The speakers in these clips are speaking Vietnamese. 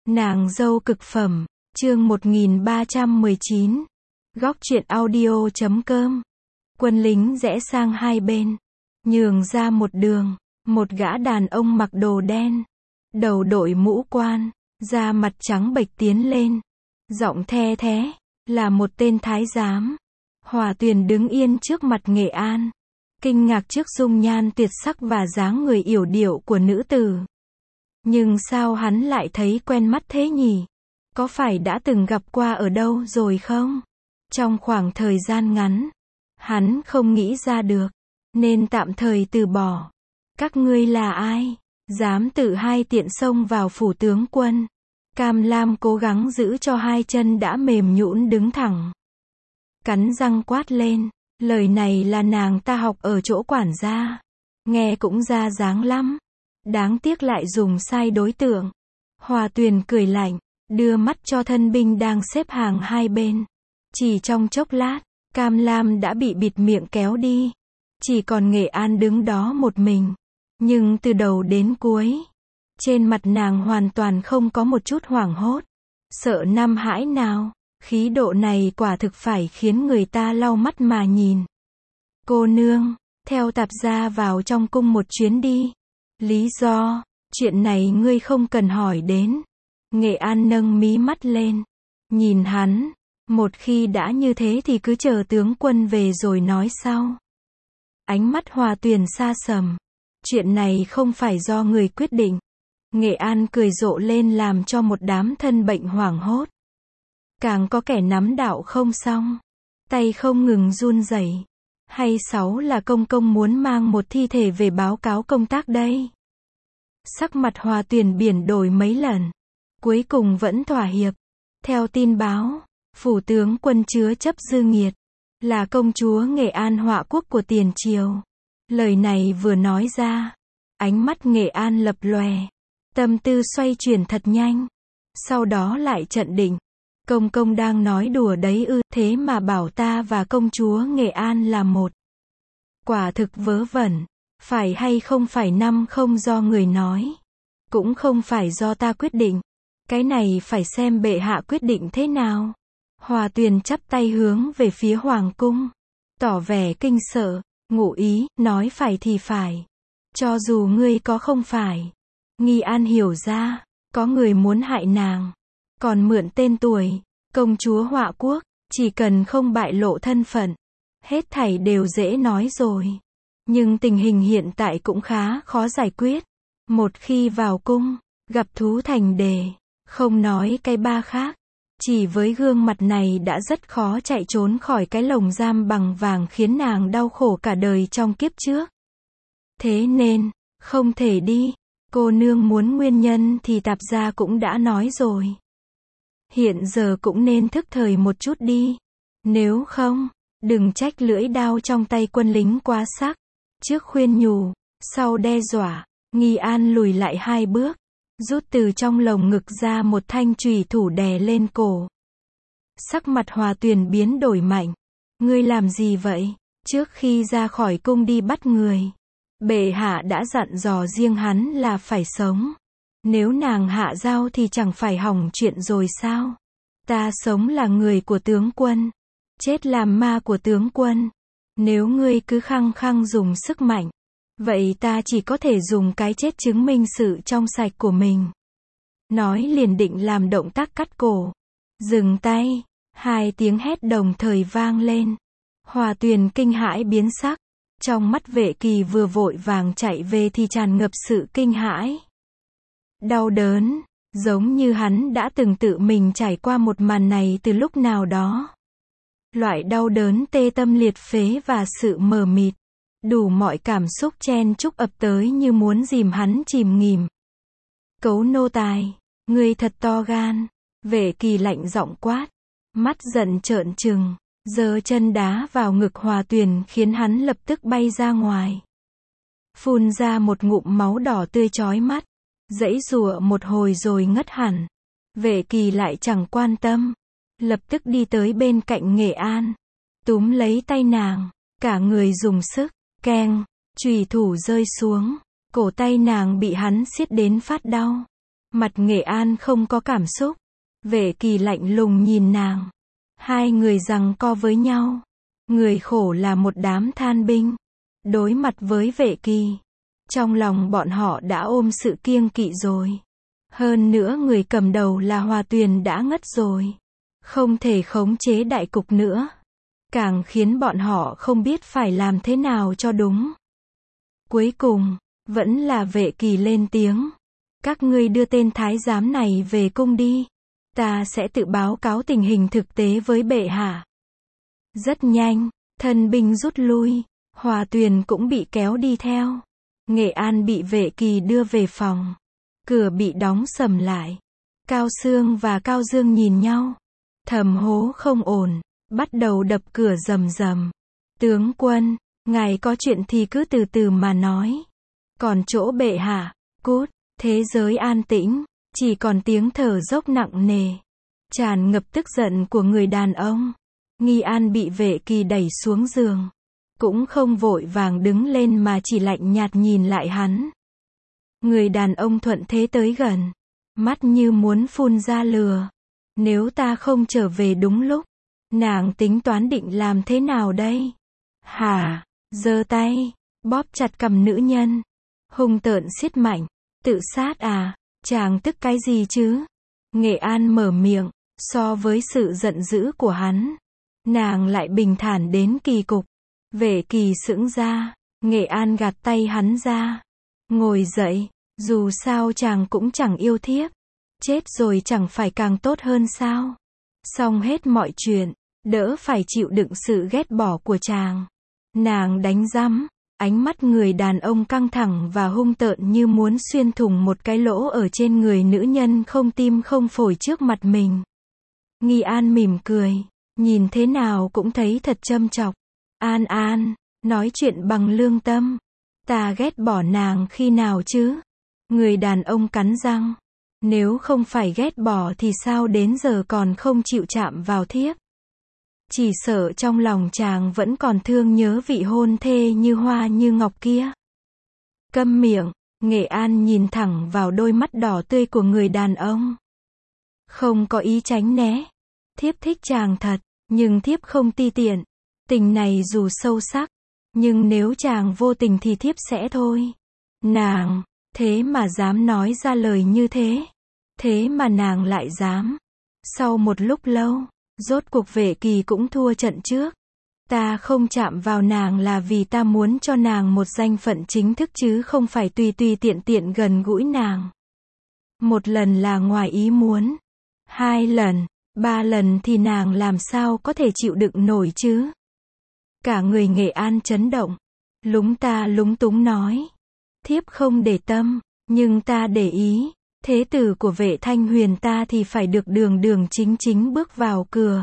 Nàng dâu cực phẩm, chương 1319. Góc truyện audio.com. Quân lính rẽ sang hai bên, nhường ra một đường, một gã đàn ông mặc đồ đen, đầu đội mũ quan, da mặt trắng bệch tiến lên, giọng the thé, là một tên thái giám. Hòa Tuyền đứng yên trước mặt Nghệ An, kinh ngạc trước dung nhan tuyệt sắc và dáng người yểu điệu của nữ tử. Nhưng sao hắn lại thấy quen mắt thế nhỉ? Có phải đã từng gặp qua ở đâu rồi không? Trong khoảng thời gian ngắn, hắn không nghĩ ra được, nên tạm thời từ bỏ. Các ngươi là ai? Dám tự hai tiện xông vào phủ tướng quân. Cam Lam cố gắng giữ cho hai chân đã mềm nhũn đứng thẳng. Cắn răng quát lên, lời này là nàng ta học ở chỗ quản gia. Nghe cũng ra dáng lắm. Đáng tiếc lại dùng sai đối tượng. Hòa Tuyền cười lạnh, đưa mắt cho thân binh đang xếp hàng hai bên. Chỉ trong chốc lát, Cam Lam đã bị bịt miệng kéo đi. Chỉ còn Nghệ An đứng đó một mình. Nhưng từ đầu đến cuối, trên mặt nàng hoàn toàn không có một chút hoảng hốt, sợ năm hãi nào. Khí độ này quả thực phải khiến người ta lau mắt mà nhìn. Cô nương, theo tạp gia vào trong cung một chuyến đi. Lý do, chuyện này ngươi không cần hỏi đến. Nghệ An nâng mí mắt lên, nhìn hắn, một khi đã như thế thì cứ chờ tướng quân về rồi nói sau. Ánh mắt Hòa Tuyền xa sầm, chuyện này không phải do người quyết định. Nghệ An cười rộ lên làm cho một đám thân bệnh hoảng hốt. Càng có kẻ nắm đạo không xong, tay không ngừng run rẩy. Hay sáu là công công muốn mang một thi thể về báo cáo công tác đây? Sắc mặt Hòa Tuyền biển đổi mấy lần, cuối cùng vẫn thỏa hiệp. Theo tin báo, phủ tướng quân chứa chấp Dư Nghiệt, là công chúa Nghệ An họa quốc của tiền triều. Lời này vừa nói ra, ánh mắt Nghệ An lập lòe, tâm tư xoay chuyển thật nhanh. Sau đó lại trận định, công công đang nói đùa đấy ư? Thế mà bảo ta và công chúa Nghệ An là một. Quả thực vớ vẩn. Phải hay không phải năm không do người nói, cũng không phải do ta quyết định. Cái này phải xem bệ hạ quyết định thế nào. Hòa Tuyền chắp tay hướng về phía hoàng cung, tỏ vẻ kinh sợ, ngụ ý, nói phải thì phải. Cho dù ngươi có không phải. Nghi An hiểu ra, có người muốn hại nàng, còn mượn tên tuổi, công chúa họa quốc, chỉ cần không bại lộ thân phận, hết thảy đều dễ nói rồi. Nhưng tình hình hiện tại cũng khá khó giải quyết. Một khi vào cung, gặp thú thành đề, không nói cái ba khác, chỉ với gương mặt này đã rất khó chạy trốn khỏi cái lồng giam bằng vàng khiến nàng đau khổ cả đời trong kiếp trước. Thế nên, không thể đi. Cô nương muốn nguyên nhân thì tạp gia cũng đã nói rồi. Hiện giờ cũng nên thức thời một chút đi. Nếu không, đừng trách lưỡi đao trong tay quân lính quá sắc. Trước khuyên nhủ, sau đe dọa, Nghi An lùi lại hai bước, rút từ trong lồng ngực ra một thanh chùy thủ đè lên cổ. Sắc mặt Hòa Tuyền biến đổi mạnh. Ngươi làm gì vậy? Trước khi ra khỏi cung đi bắt người, bệ hạ đã dặn dò riêng hắn là phải sống. Nếu nàng hạ dao thì chẳng phải hỏng chuyện rồi sao? Ta sống là người của tướng quân, chết làm ma của tướng quân. Nếu ngươi cứ khăng khăng dùng sức mạnh, vậy ta chỉ có thể dùng cái chết chứng minh sự trong sạch của mình. Nói liền định làm động tác cắt cổ. Dừng tay. Hai tiếng hét đồng thời vang lên. Hòa Tuyền kinh hãi biến sắc. Trong mắt Vệ Kỳ vừa vội vàng chạy về thì tràn ngập sự kinh hãi. Đau đớn, giống như hắn đã từng tự mình trải qua một màn này từ lúc nào đó. Loại đau đớn tê tâm liệt phế và sự mờ mịt, đủ mọi cảm xúc chen chúc ập tới như muốn dìm hắn chìm nghỉm. Cấu nô tài, ngươi thật to gan. Vệ Kỳ lạnh giọng quát, mắt giận trợn trừng, giơ chân đá vào ngực Hòa Tuyền khiến hắn lập tức bay ra ngoài. Phun ra một ngụm máu đỏ tươi chói mắt, giãy giụa một hồi rồi ngất hẳn. Vệ Kỳ lại chẳng quan tâm, lập tức đi tới bên cạnh Nghệ An, túm lấy tay nàng, cả người dùng sức, keng, chùy thủ rơi xuống, cổ tay nàng bị hắn siết đến phát đau. Mặt Nghệ An không có cảm xúc. Vệ Kỳ lạnh lùng nhìn nàng. Hai người giằng co với nhau. Người khổ là một đám than binh. Đối mặt với Vệ Kỳ, trong lòng bọn họ đã ôm sự kiêng kỵ rồi. Hơn nữa người cầm đầu là Hòa Tuyền đã ngất rồi. Không thể khống chế đại cục nữa. Càng khiến bọn họ không biết phải làm thế nào cho đúng. Cuối cùng, vẫn là Vệ Kỳ lên tiếng. Các ngươi đưa tên thái giám này về cung đi. Ta sẽ tự báo cáo tình hình thực tế với bệ hạ. Rất nhanh, thân binh rút lui. Hòa Tuyền cũng bị kéo đi theo. Nghệ An bị Vệ Kỳ đưa về phòng. Cửa bị đóng sầm lại. Cao Sương và Cao Dương nhìn nhau. Thầm hố không ổn. Bắt đầu đập cửa rầm rầm. Tướng quân, ngài có chuyện thì cứ từ từ mà nói. Còn chỗ bệ hạ, cút. Thế giới an tĩnh. Chỉ còn tiếng thở dốc nặng nề. Tràn ngập tức giận của người đàn ông. Nghi An bị Vệ Kỳ đẩy xuống giường. Cũng không vội vàng đứng lên mà chỉ lạnh nhạt nhìn lại hắn. Người đàn ông thuận thế tới gần. Mắt như muốn phun ra lửa. Nếu ta không trở về đúng lúc, nàng tính toán định làm thế nào đây? Hả? Giơ tay, bóp chặt cằm nữ nhân. Hung tợn siết mạnh. Tự sát à? Chàng tức cái gì chứ? Nghệ An mở miệng. So với sự giận dữ của hắn, nàng lại bình thản đến kỳ cục. Vệ Kỳ sững ra. Nghệ An gạt tay hắn ra. Ngồi dậy. Dù sao chàng cũng chẳng yêu thiếp. Chết rồi chẳng phải càng tốt hơn sao? Xong hết mọi chuyện. Đỡ phải chịu đựng sự ghét bỏ của chàng. Nàng đánh rắm. Ánh mắt người đàn ông căng thẳng và hung tợn như muốn xuyên thủng một cái lỗ ở trên người nữ nhân không tim không phổi trước mặt mình. Nghi An mỉm cười. Nhìn thế nào cũng thấy thật châm chọc. An An, nói chuyện bằng lương tâm. Ta ghét bỏ nàng khi nào chứ? Người đàn ông cắn răng. Nếu không phải ghét bỏ thì sao đến giờ còn không chịu chạm vào thiếp? Chỉ sợ trong lòng chàng vẫn còn thương nhớ vị hôn thê như hoa như ngọc kia. Câm miệng. Nghệ An nhìn thẳng vào đôi mắt đỏ tươi của người đàn ông. Không có ý tránh né. Thiếp thích chàng thật, nhưng thiếp không ti tiện. Tình này dù sâu sắc, nhưng nếu chàng vô tình thì thiếp sẽ thôi. Nàng, thế mà dám nói ra lời như thế. Thế mà nàng lại dám. Sau một lúc lâu, rốt cuộc Vệ Kỳ cũng thua trận trước. Ta không chạm vào nàng là vì ta muốn cho nàng một danh phận chính thức chứ không phải tùy tùy tiện tiện gần gũi nàng. Một lần là ngoài ý muốn. 2 lần, 3 lần thì nàng làm sao có thể chịu đựng nổi chứ? Cả người Nghệ An chấn động. Lúng ta lúng túng nói. Thiếp không để tâm, nhưng ta để ý. Thế tử của Vệ Thanh Huyền ta thì phải được đường đường chính chính bước vào cửa.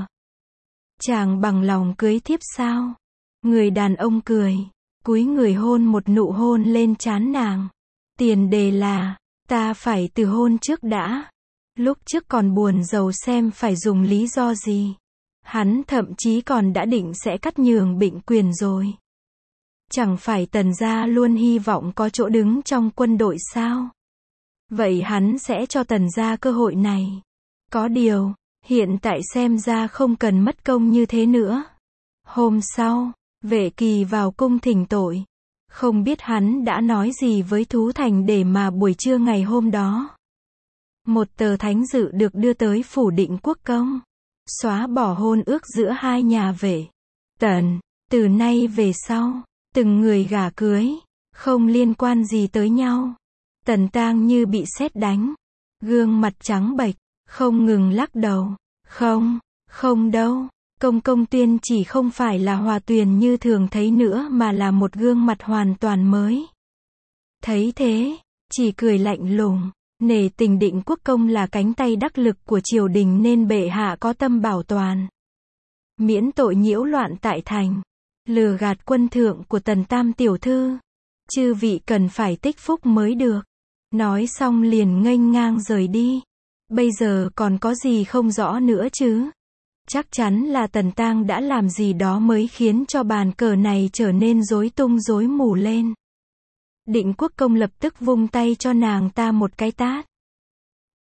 Chàng bằng lòng cưới thiếp sao? Người đàn ông cười. Cúi người hôn một nụ hôn lên trán nàng. Tiền đề là, ta phải từ hôn trước đã. Lúc trước còn buồn rầu xem phải dùng lý do gì. Hắn thậm chí còn đã định sẽ cắt nhường bịnh quyền rồi. Chẳng phải Tần gia luôn hy vọng có chỗ đứng trong quân đội sao? Vậy hắn sẽ cho Tần gia cơ hội này. Có điều, hiện tại xem ra không cần mất công như thế nữa. Hôm sau, Vệ Kỳ vào cung thỉnh tội. Không biết hắn đã nói gì với Thú Thành để mà buổi trưa ngày hôm đó. Một tờ thánh dự được đưa tới phủ Định Quốc công. Xóa bỏ hôn ước giữa hai nhà Vệ, Tần. Từ nay về sau, từng người gả cưới, không liên quan gì tới nhau. Tần Tang như bị sét đánh. Gương mặt trắng bệch, không ngừng lắc đầu. Không, không đâu. Công công Tuyên chỉ không phải là Hòa Tuyền như thường thấy nữa mà là một gương mặt hoàn toàn mới. Thấy thế, chỉ cười lạnh lùng. Nể tình Định Quốc công là cánh tay đắc lực của triều đình nên bệ hạ có tâm bảo toàn. Miễn tội nhiễu loạn tại thành. Lừa gạt quân thượng của Tần Tam tiểu thư. Chư vị cần phải tích phúc mới được. Nói xong liền nghênh ngang rời đi. Bây giờ còn có gì không rõ nữa chứ? Chắc chắn là Tần Tang đã làm gì đó mới khiến cho bàn cờ này trở nên rối tung rối mù lên. Định Quốc công lập tức vung tay cho nàng ta một cái tát.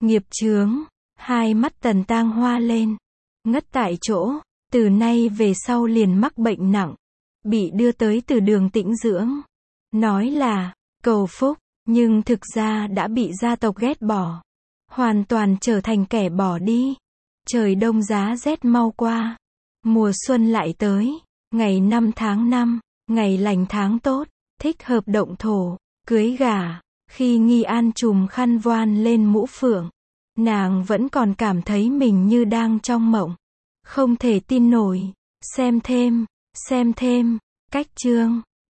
Nghiệp chướng, hai mắt Tần Tang hoa lên, ngất tại chỗ, từ nay về sau liền mắc bệnh nặng, bị đưa tới từ đường tĩnh dưỡng. Nói là cầu phúc, nhưng thực ra đã bị gia tộc ghét bỏ, hoàn toàn trở thành kẻ bỏ đi. Trời đông giá rét mau qua, mùa xuân lại tới, ngày 5 tháng 5, ngày lành tháng tốt, thích hợp động thổ, cưới gả. Khi Nghi An trùm khăn voan lên mũ phượng, nàng vẫn còn cảm thấy mình như đang trong mộng. Không thể tin nổi. Xem thêm, cách chương.